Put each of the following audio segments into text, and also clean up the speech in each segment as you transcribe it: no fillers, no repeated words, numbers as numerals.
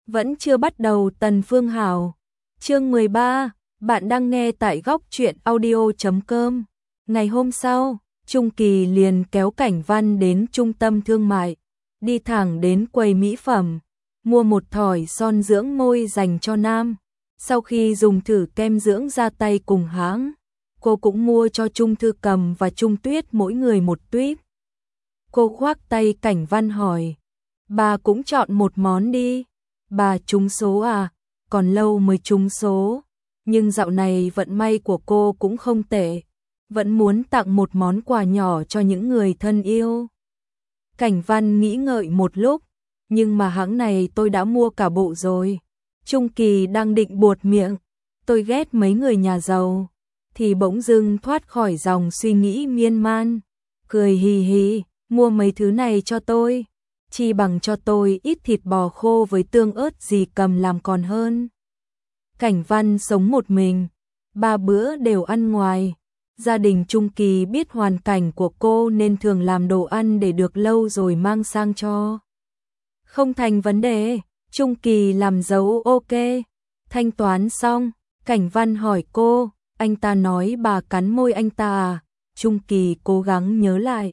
Vẫn chưa bắt đầu Tần Phương Hảo. Chương 13, bạn đang nghe tại góc truyện audio.com. Ngày hôm sau, Trung Kỳ liền kéo Cảnh Văn đến trung tâm thương mại, đi thẳng đến quầy mỹ phẩm, mua một thỏi son dưỡng môi dành cho nam. Sau khi dùng thử kem dưỡng da tay cùng hãng, cô cũng mua cho Trung Thư Cầm và Trung Tuyết mỗi người một tuýp. Cô khoác tay Cảnh Văn hỏi, bà cũng chọn một món đi. Bà trúng số à? Còn lâu mới trúng số, nhưng dạo này vận may của cô cũng không tệ, vẫn muốn tặng một món quà nhỏ cho những người thân yêu. Cảnh Văn nghĩ ngợi một lúc, nhưng mà hãng này tôi đã mua cả bộ rồi. Trung Kỳ đang định buột miệng, tôi ghét mấy người nhà giàu, thì bỗng dưng thoát khỏi dòng suy nghĩ miên man, cười hì hì, mua mấy thứ này cho tôi, chi bằng cho tôi ít thịt bò khô với tương ớt gì cầm làm còn hơn. Cảnh Văn sống một mình, 3 bữa đều ăn ngoài. Gia đình Trung Kỳ biết hoàn cảnh của cô nên thường làm đồ ăn để được lâu rồi mang sang cho. Không thành vấn đề, Trung Kỳ làm dấu ok. Thanh toán xong, Cảnh Văn hỏi cô, anh ta nói bà cắn môi anh ta à? Trung Kỳ cố gắng nhớ lại.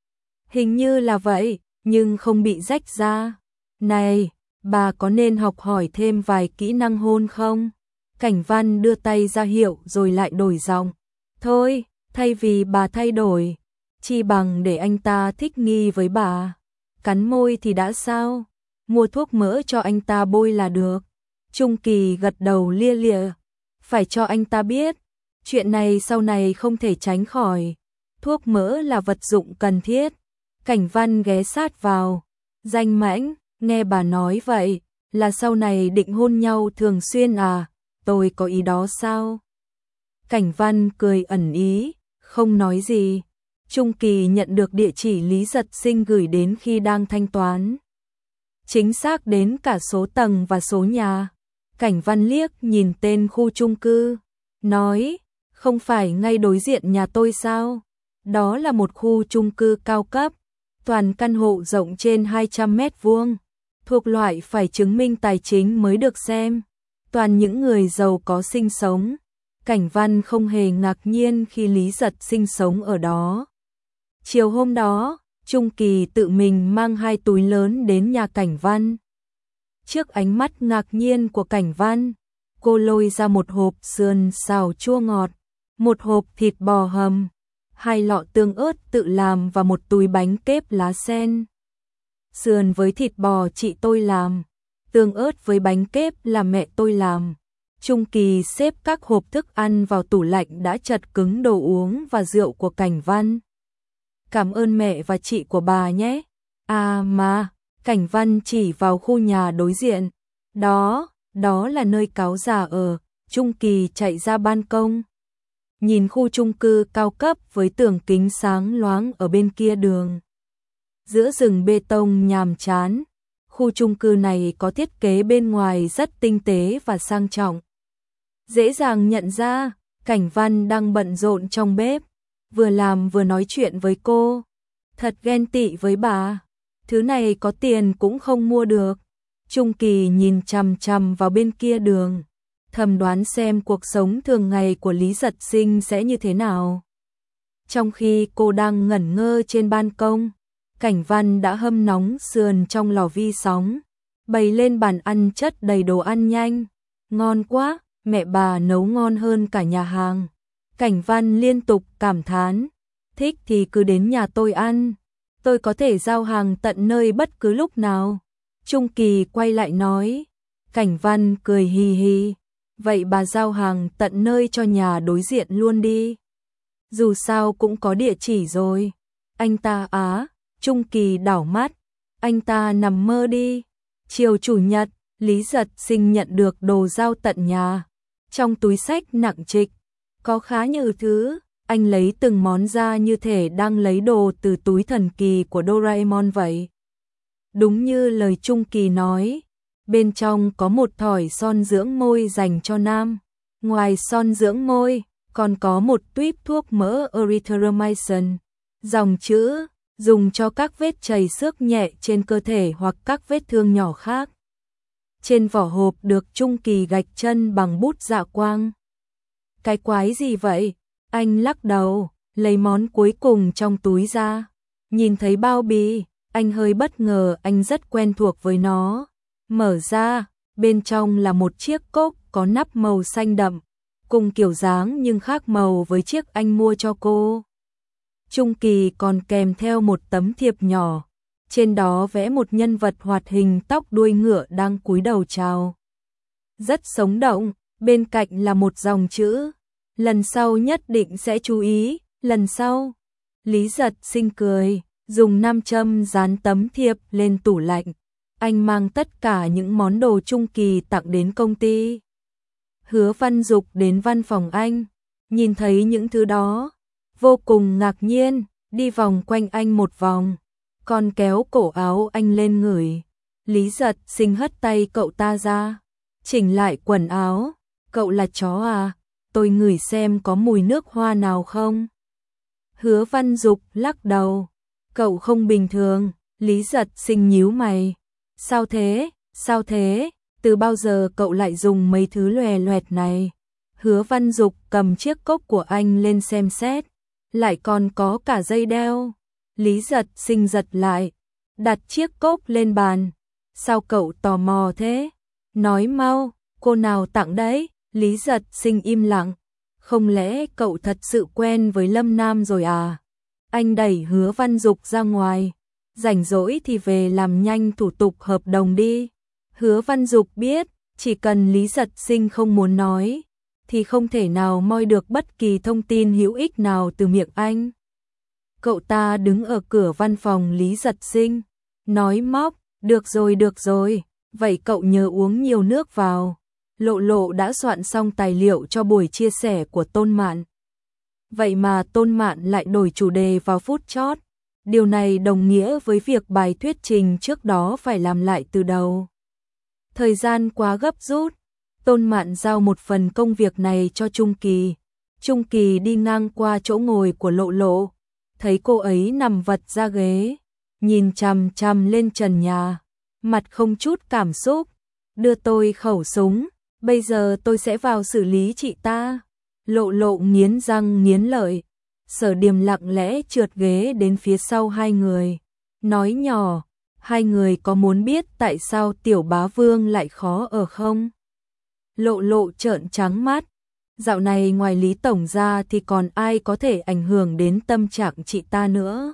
Hình như là vậy, nhưng không bị rách ra. Này, bà có nên học hỏi thêm vài kỹ năng hôn không? Cảnh Văn đưa tay ra hiệu rồi lại đổi giọng. Thôi, thay vì bà thay đổi, chi bằng để anh ta thích nghi với bà. Cắn môi thì đã sao? Mua thuốc mỡ cho anh ta bôi là được. Trung Kỳ gật đầu lia lịa. Phải cho anh ta biết, chuyện này sau này không thể tránh khỏi. Thuốc mỡ là vật dụng cần thiết. Cảnh Văn ghé sát vào. Danh mãnh, nghe bà nói vậy, là sau này định hôn nhau thường xuyên à? Tôi có ý đó sao? Cảnh Văn cười ẩn ý, không nói gì. Trung Kỳ nhận được địa chỉ Lý Giật Sinh gửi đến khi đang thanh toán. Chính xác đến cả số tầng và số nhà. Cảnh Văn liếc nhìn tên khu chung cư, nói, không phải ngay đối diện nhà tôi sao? Đó là một khu chung cư cao cấp, toàn căn hộ rộng trên 200 mét vuông, thuộc loại phải chứng minh tài chính mới được xem. Toàn những người giàu có sinh sống. Cảnh Văn không hề ngạc nhiên khi Lý Giật Sinh sống ở đó. Chiều hôm đó, Trung Kỳ tự mình mang 2 túi lớn đến nhà Cảnh Văn. Trước ánh mắt ngạc nhiên của Cảnh Văn, cô lôi ra một hộp sườn xào chua ngọt, một hộp thịt bò hầm, 2 lọ tương ớt tự làm và một túi bánh kếp lá sen. Sườn với thịt bò chị tôi làm, tương ớt với bánh kếp là mẹ tôi làm. Trung Kỳ xếp các hộp thức ăn vào tủ lạnh đã chật cứng đồ uống và rượu của Cảnh Văn. Cảm ơn mẹ và chị của bà nhé. À mà, Cảnh Văn chỉ vào khu nhà đối diện. Đó là nơi cáo già ở. Trung Kỳ chạy ra ban công, nhìn khu chung cư cao cấp với tường kính sáng loáng ở bên kia đường. Giữa rừng bê tông nhàm chán, khu chung cư này có thiết kế bên ngoài rất tinh tế và sang trọng. Dễ dàng nhận ra, Cảnh Văn đang bận rộn trong bếp, vừa làm vừa nói chuyện với cô. Thật ghen tị với bà, thứ này có tiền cũng không mua được. Trung Kỳ nhìn chằm chằm vào bên kia đường, thầm đoán xem cuộc sống thường ngày của Lý Giật Sinh sẽ như thế nào. Trong khi cô đang ngẩn ngơ trên ban công, Cảnh Văn đã hâm nóng sườn trong lò vi sóng, bày lên bàn ăn chất đầy đồ ăn nhanh. Ngon quá, mẹ bà nấu ngon hơn cả nhà hàng. Cảnh Văn liên tục cảm thán, thích thì cứ đến nhà tôi ăn, tôi có thể giao hàng tận nơi bất cứ lúc nào. Trung Kỳ quay lại nói, Cảnh Văn cười hì hì, vậy bà giao hàng tận nơi cho nhà đối diện luôn đi. Dù sao cũng có địa chỉ rồi. Anh ta á, Trung Kỳ đảo mắt, anh ta nằm mơ đi. Chiều chủ nhật, Lý Giật Sinh nhận được đồ giao tận nhà. Trong túi xách nặng trịch, có khá nhiều thứ, anh lấy từng món ra như thể đang lấy đồ từ túi thần kỳ của Doraemon vậy. Đúng như lời Trung Kỳ nói, bên trong có một thỏi son dưỡng môi dành cho nam. Ngoài son dưỡng môi, còn có một tuýp thuốc mỡ erythromycin, dòng chữ dùng cho các vết chảy xước nhẹ trên cơ thể hoặc các vết thương nhỏ khác. trên vỏ hộp được Trung Kỳ gạch chân bằng bút dạ quang. Cái quái gì vậy? Anh lắc đầu, lấy món cuối cùng trong túi ra. Nhìn thấy bao bì, anh hơi bất ngờ, anh rất quen thuộc với nó. Mở ra, bên trong là một chiếc cốc có nắp màu xanh đậm, cùng kiểu dáng nhưng khác màu với chiếc anh mua cho cô. Trung Kỳ còn kèm theo một tấm thiệp nhỏ, trên đó vẽ một nhân vật hoạt hình tóc đuôi ngựa đang cúi đầu chào. Rất sống động, bên cạnh là một dòng chữ, lần sau nhất định sẽ chú ý, lần sau. Lý Giật Sinh cười, dùng nam châm dán tấm thiệp lên tủ lạnh. Anh mang tất cả những món đồ Trung Kỳ tặng đến công ty. Hứa Văn Dục đến văn phòng anh, nhìn thấy những thứ đó, vô cùng ngạc nhiên, đi vòng quanh anh một vòng, còn kéo cổ áo anh lên ngửi. Lý Giật Sinh hất tay cậu ta ra, chỉnh lại quần áo. Cậu là chó à? Tôi ngửi xem có mùi nước hoa nào không? Hứa Văn Dục lắc đầu, cậu không bình thường. Lý Giật Sinh nhíu mày, sao thế? Sao thế? Từ bao giờ cậu lại dùng mấy thứ lòe loẹt này? Hứa Văn Dục cầm chiếc cốc của anh lên xem xét, lại còn có cả dây đeo. Lý Giật Sinh giật lại, đặt chiếc cốc lên bàn. Sao cậu tò mò thế? Nói mau, cô nào tặng đấy? Lý Giật Sinh im lặng. Không lẽ cậu thật sự quen với Lâm Nam rồi à? Anh đẩy Hứa Văn Dục ra ngoài. Rảnh rỗi thì về làm nhanh thủ tục hợp đồng đi. Hứa Văn Dục biết, chỉ cần Lý Giật Sinh không muốn nói, thì không thể nào moi được bất kỳ thông tin hữu ích nào từ miệng anh. Cậu ta đứng ở cửa văn phòng Lý Giật Sinh, nói móc, được rồi, vậy cậu nhớ uống nhiều nước vào. Lộ Lộ đã soạn xong tài liệu cho buổi chia sẻ của Tôn Mạn. Vậy mà Tôn Mạn lại đổi chủ đề vào phút chót. Điều này đồng nghĩa với việc bài thuyết trình trước đó phải làm lại từ đầu. Thời gian quá gấp rút, Tôn Mạn giao một phần công việc này cho Trung Kỳ. Trung Kỳ đi ngang qua chỗ ngồi của Lộ Lộ, thấy cô ấy nằm vật ra ghế, nhìn chằm chằm lên trần nhà, mặt không chút cảm xúc. Đưa tôi khẩu súng, bây giờ tôi sẽ vào xử lý chị ta. Lộ Lộ nghiến răng nghiến lợi. Sở Điềm lặng lẽ trượt ghế đến phía sau hai người, nói nhỏ, hai người có muốn biết tại sao Tiểu Bá Vương lại khó ở không? Lộ Lộ trợn trắng mắt, dạo này ngoài Lý Tổng ra thì còn ai có thể ảnh hưởng đến tâm trạng chị ta nữa?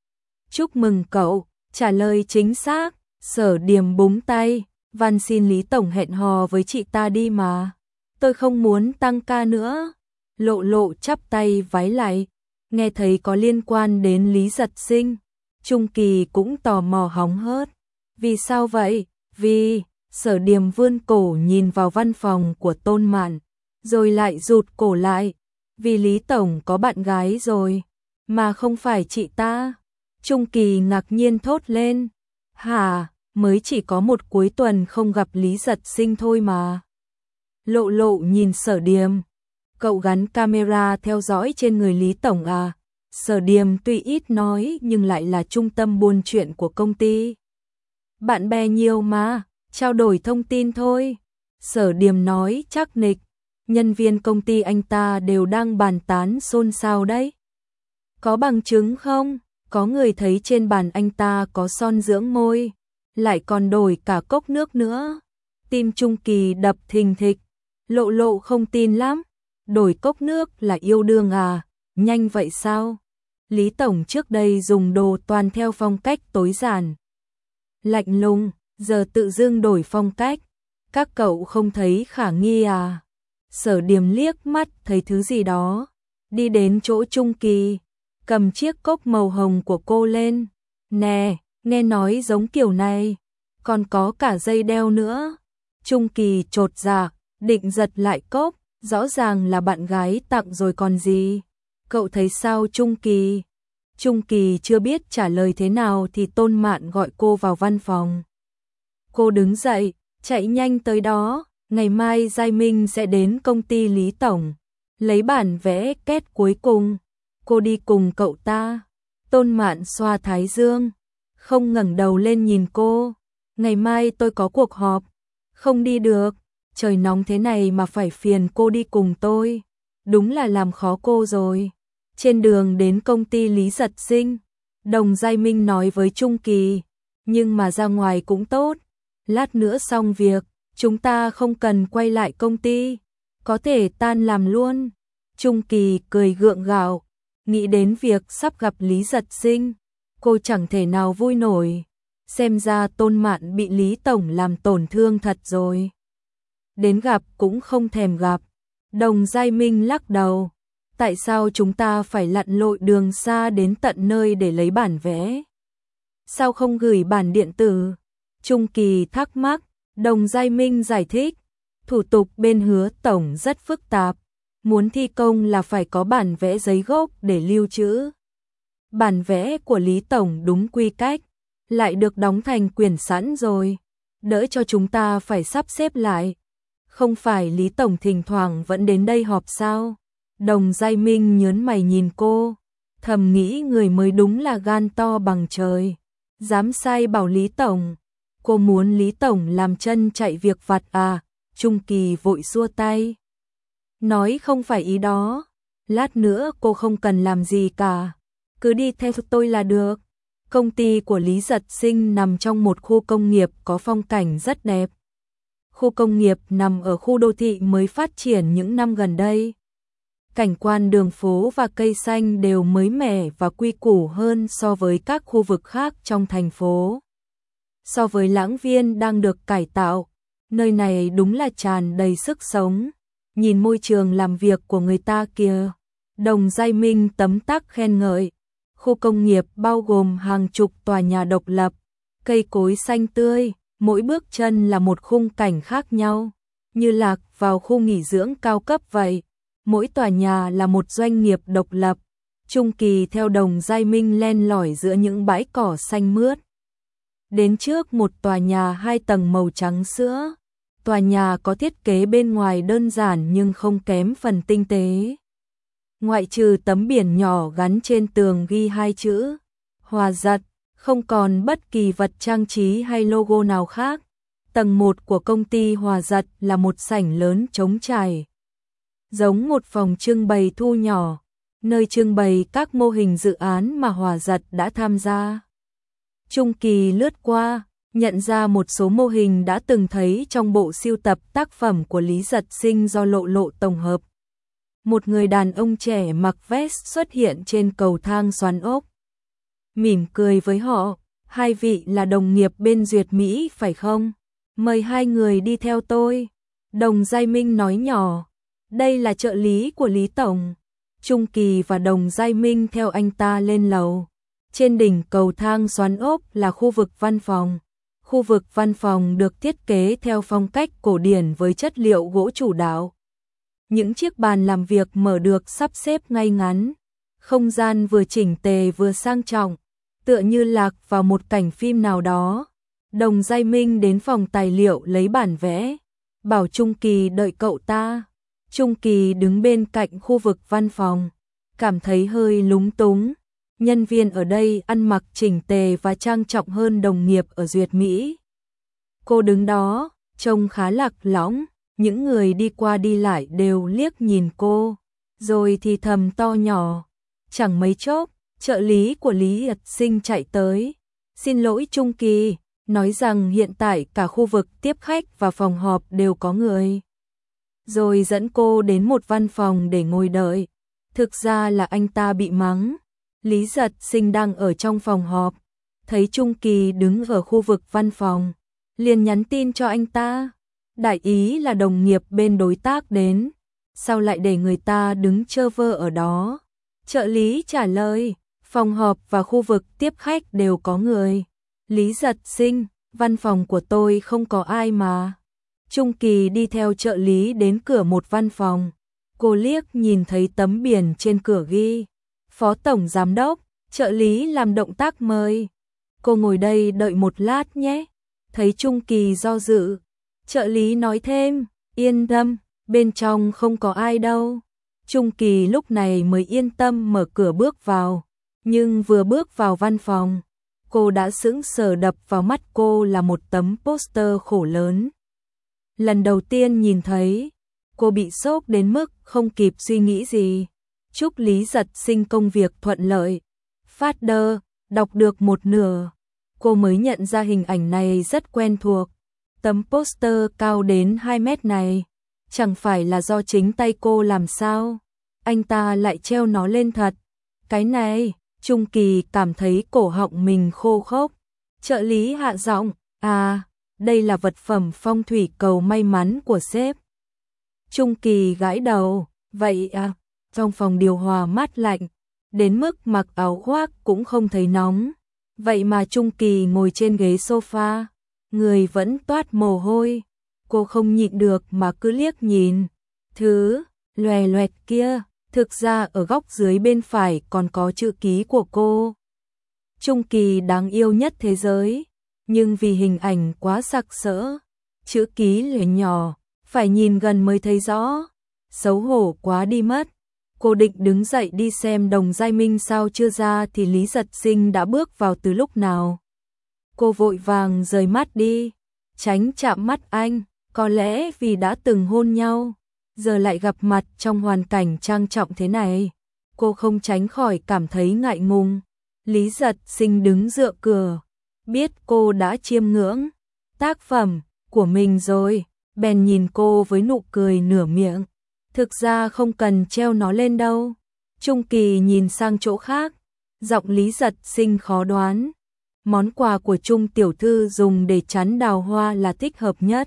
Chúc mừng cậu, trả lời chính xác. Sở Điềm búng tay, van xin Lý Tổng hẹn hò với chị ta đi mà. Tôi không muốn tăng ca nữa. Lộ Lộ chắp tay vái lại, nghe thấy có liên quan đến Lý Giật Sinh. Trung Kỳ cũng tò mò hóng hớt. Vì sao vậy? Vì... Sở Điềm vươn cổ nhìn vào văn phòng của Tôn Mạn, rồi lại rụt cổ lại. Vì Lý Tổng có bạn gái rồi, mà không phải chị ta. Trung Kỳ ngạc nhiên thốt lên. Hả, mới chỉ có một cuối tuần không gặp Lý Giật Sinh thôi mà. Lộ Lộ nhìn Sở Điềm. Cậu gắn camera theo dõi trên người Lý Tổng à? Sở Điềm tuy ít nói nhưng lại là trung tâm buôn chuyện của công ty. Bạn bè nhiều mà, trao đổi thông tin thôi. Sở Điềm nói chắc nịch, nhân viên công ty anh ta đều đang bàn tán xôn xao đấy. Có bằng chứng không? Có người thấy trên bàn anh ta có son dưỡng môi, lại còn đổi cả cốc nước nữa. Tim Trung Kỳ đập thình thịch. Lộ Lộ không tin lắm. Đổi cốc nước là yêu đương à? Nhanh vậy sao? Lý Tổng trước đây dùng đồ toàn theo phong cách tối giản, lạnh lùng, giờ tự dưng đổi phong cách. Các cậu không thấy khả nghi à? Sở Điềm liếc mắt thấy thứ gì đó, đi đến chỗ Trung Kỳ, cầm chiếc cốc màu hồng của cô lên. Nè, nghe nói giống kiểu này, còn có cả dây đeo nữa. Trung Kỳ chột dạ, định giật lại cốc, rõ ràng là bạn gái tặng rồi còn gì. Cậu thấy sao Trung Kỳ? Trung Kỳ chưa biết trả lời thế nào thì Tôn Mạn gọi cô vào văn phòng. Cô đứng dậy, chạy nhanh tới đó. Ngày mai Giai Minh sẽ đến công ty Lý Tổng, lấy bản vẽ kết cuối cùng. Cô đi cùng cậu ta. Tôn Mạn xoa thái dương, không ngẩng đầu lên nhìn cô. Ngày mai tôi có cuộc họp. Không đi được, trời nóng thế này mà phải phiền cô đi cùng tôi. Đúng là làm khó cô rồi. Trên đường đến công ty Lý Giật Sinh, Đồng Giai Minh nói với Trung Kỳ, nhưng mà ra ngoài cũng tốt. Lát nữa xong việc, chúng ta không cần quay lại công ty, có thể tan làm luôn. Trung Kỳ cười gượng gạo, nghĩ đến việc sắp gặp Lý Giật Sinh, cô chẳng thể nào vui nổi. Xem ra Tôn Mạn bị Lý Tổng làm tổn thương thật rồi. Đến gặp cũng không thèm gặp. Đồng Giai Minh lắc đầu. Tại sao chúng ta phải lặn lội đường xa đến tận nơi để lấy bản vẽ? Sao không gửi bản điện tử? Trung Kỳ thắc mắc. Đồng Giai Minh giải thích. Thủ tục bên Hứa Tổng rất phức tạp. Muốn thi công là phải có bản vẽ giấy gốc để lưu trữ. Bản vẽ của Lý Tổng đúng quy cách, lại được đóng thành quyển sẵn rồi. Đỡ cho chúng ta phải sắp xếp lại. Không phải Lý Tổng thỉnh thoảng vẫn đến đây họp sao? Đồng Giai Minh nhớn mày nhìn cô, thầm nghĩ người mới đúng là gan to bằng trời. Dám sai bảo Lý Tổng. Cô muốn Lý Tổng làm chân chạy việc vặt à? Trung Kỳ vội xua tay. Nói không phải ý đó. Lát nữa cô không cần làm gì cả. Cứ đi theo tôi là được. Công ty của Lý Giật Sinh nằm trong một khu công nghiệp có phong cảnh rất đẹp. Khu công nghiệp nằm ở khu đô thị mới phát triển những năm gần đây. Cảnh quan đường phố và cây xanh đều mới mẻ và quy củ hơn so với các khu vực khác trong thành phố. So với Lãng Viên đang được cải tạo, nơi này đúng là tràn đầy sức sống. Nhìn môi trường làm việc của người ta kìa. Đồng Giai Minh tấm tắc khen ngợi. Khu công nghiệp bao gồm hàng chục tòa nhà độc lập, cây cối xanh tươi, mỗi bước chân là một khung cảnh khác nhau, như lạc vào khu nghỉ dưỡng cao cấp vậy. Mỗi tòa nhà là một doanh nghiệp độc lập. Trung Kỳ theo Đồng Giai Minh len lỏi giữa những bãi cỏ xanh mướt. Đến trước một tòa nhà 2 tầng màu trắng sữa. Tòa nhà có thiết kế bên ngoài đơn giản nhưng không kém phần tinh tế. Ngoại trừ tấm biển nhỏ gắn trên tường ghi 2 chữ Hòa Giật, không còn bất kỳ vật trang trí hay logo nào khác. Tầng 1 của công ty Hòa Giật là một sảnh lớn trống trải, giống một phòng trưng bày thu nhỏ, nơi trưng bày các mô hình dự án mà Hòa Giật đã tham gia. Trung Kỳ lướt qua, nhận ra một số mô hình đã từng thấy trong bộ sưu tập tác phẩm của Lý Giật Sinh do Lộ Lộ tổng hợp. Một người đàn ông trẻ mặc vest xuất hiện trên cầu thang xoắn ốc. Mỉm cười với họ, 2 vị là đồng nghiệp bên Duyệt Mỹ phải không? Mời 2 người đi theo tôi. Đồng Giai Minh nói nhỏ, đây là trợ lý của Lý Tổng. Trung Kỳ và Đồng Giai Minh theo anh ta lên lầu. Trên đỉnh cầu thang xoắn ốc là khu vực văn phòng. Khu vực văn phòng được thiết kế theo phong cách cổ điển với chất liệu gỗ chủ đạo. Những chiếc bàn làm việc mở được sắp xếp ngay ngắn. Không gian vừa chỉnh tề vừa sang trọng, tựa như lạc vào một cảnh phim nào đó. Đồng Giai Minh đến phòng tài liệu lấy bản vẽ, bảo Trung Kỳ đợi cậu ta. Trung Kỳ đứng bên cạnh khu vực văn phòng, cảm thấy hơi lúng túng. Nhân viên ở đây ăn mặc chỉnh tề và trang trọng hơn đồng nghiệp ở Duyệt Mỹ. Cô đứng đó, trông khá lạc lõng, những người đi qua đi lại đều liếc nhìn cô, rồi thì thầm to nhỏ. Chẳng mấy chốc, trợ lý của Lý Giật Sinh chạy tới. Xin lỗi Trung Kỳ, nói rằng hiện tại cả khu vực tiếp khách và phòng họp đều có người. Rồi dẫn cô đến một văn phòng để ngồi đợi. Thực ra là anh ta bị mắng. Lý Giật Sinh đang ở trong phòng họp, thấy Trung Kỳ đứng ở khu vực văn phòng, liền nhắn tin cho anh ta. Đại ý là đồng nghiệp bên đối tác đến, sao lại để người ta đứng chơ vơ ở đó? Trợ lý trả lời, phòng họp và khu vực tiếp khách đều có người. Lý Giật Sinh, văn phòng của tôi không có ai mà. Trung Kỳ đi theo trợ lý đến cửa một văn phòng. Cô liếc nhìn thấy tấm biển trên cửa ghi Phó Tổng Giám Đốc. Trợ lý làm động tác mời. Cô ngồi đây đợi một lát nhé. Thấy Trung Kỳ do dự, trợ lý nói thêm, yên tâm, bên trong không có ai đâu. Trung Kỳ lúc này mới yên tâm mở cửa bước vào. Nhưng vừa bước vào văn phòng, cô đã sững sờ, đập vào mắt cô là một tấm poster khổ lớn. lần đầu tiên nhìn thấy, cô bị sốc đến mức không kịp suy nghĩ gì. Chúc Lý Giật Sinh công việc thuận lợi. Phát đơ, đọc được một nửa, cô mới nhận ra hình ảnh này rất quen thuộc. Tấm poster cao đến 2 mét này, chẳng phải là do chính tay cô làm sao? Anh ta lại treo nó lên thật. Cái này, Trung Kỳ cảm thấy cổ họng mình khô khốc. Trợ lý hạ giọng, à, đây là vật phẩm phong thủy cầu may mắn của sếp. Trung Kỳ gãi đầu, vậy à, trong phòng điều hòa mát lạnh, đến mức mặc áo khoác cũng không thấy nóng. Vậy mà Trung Kỳ ngồi trên ghế sofa, người vẫn toát mồ hôi. Cô không nhịn được mà cứ liếc nhìn. Thứ loè loẹt kia, thực ra ở góc dưới bên phải còn có chữ ký của cô. Trung Kỳ đáng yêu nhất thế giới, nhưng vì hình ảnh quá sặc sỡ, chữ ký là nhỏ, phải nhìn gần mới thấy rõ. Xấu hổ quá đi mất. Cô định đứng dậy đi xem Đồng Giai Minh sao chưa ra thì Lý Giật Sinh đã bước vào từ lúc nào. Cô vội vàng rời mắt đi, tránh chạm mắt anh, có lẽ vì đã từng hôn nhau, giờ lại gặp mặt trong hoàn cảnh trang trọng thế này. Cô không tránh khỏi cảm thấy ngại ngùng. Lý Giật Sinh đứng dựa cửa, biết cô đã chiêm ngưỡng tác phẩm của mình rồi, bèn nhìn cô với nụ cười nửa miệng. Thực ra không cần treo nó lên đâu. Trung Kỳ nhìn sang chỗ khác, giọng Lý Giật Sinh khó đoán. Món quà của Trung tiểu thư dùng để chắn đào hoa là thích hợp nhất.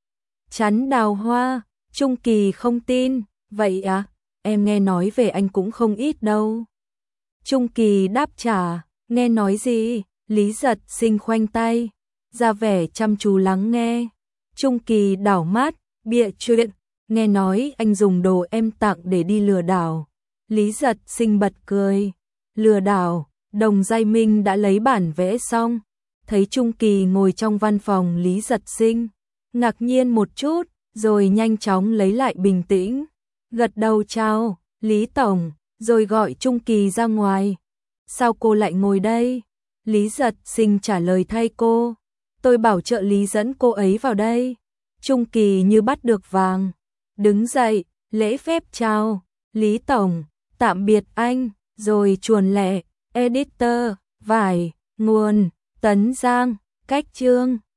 Chắn đào hoa? Trung Kỳ không tin. Vậy à, em nghe nói về anh cũng không ít đâu. Trung Kỳ đáp trả, nghe nói gì? Lý Giật Sinh khoanh tay, ra vẻ chăm chú lắng nghe. Trung Kỳ đảo mắt, bịa chuyện, nghe nói anh dùng đồ em tặng để đi lừa đảo. Lý Giật Sinh bật cười, lừa đảo? Đồng Giai Minh đã lấy bản vẽ xong, thấy Trung Kỳ ngồi trong văn phòng Lý Giật Sinh, ngạc nhiên một chút, rồi nhanh chóng lấy lại bình tĩnh, gật đầu chào, Lý Tổng, rồi gọi Trung Kỳ ra ngoài. Sao cô lại ngồi đây? Lý Giật Sinh trả lời thay cô, tôi bảo trợ lý dẫn cô ấy vào đây. Trung Kỳ như bắt được vàng, đứng dậy, lễ phép chào, Lý Tổng, tạm biệt anh, rồi chuồn lẹ. Editor, vải, nguồn, Tấn Giang, cách chương.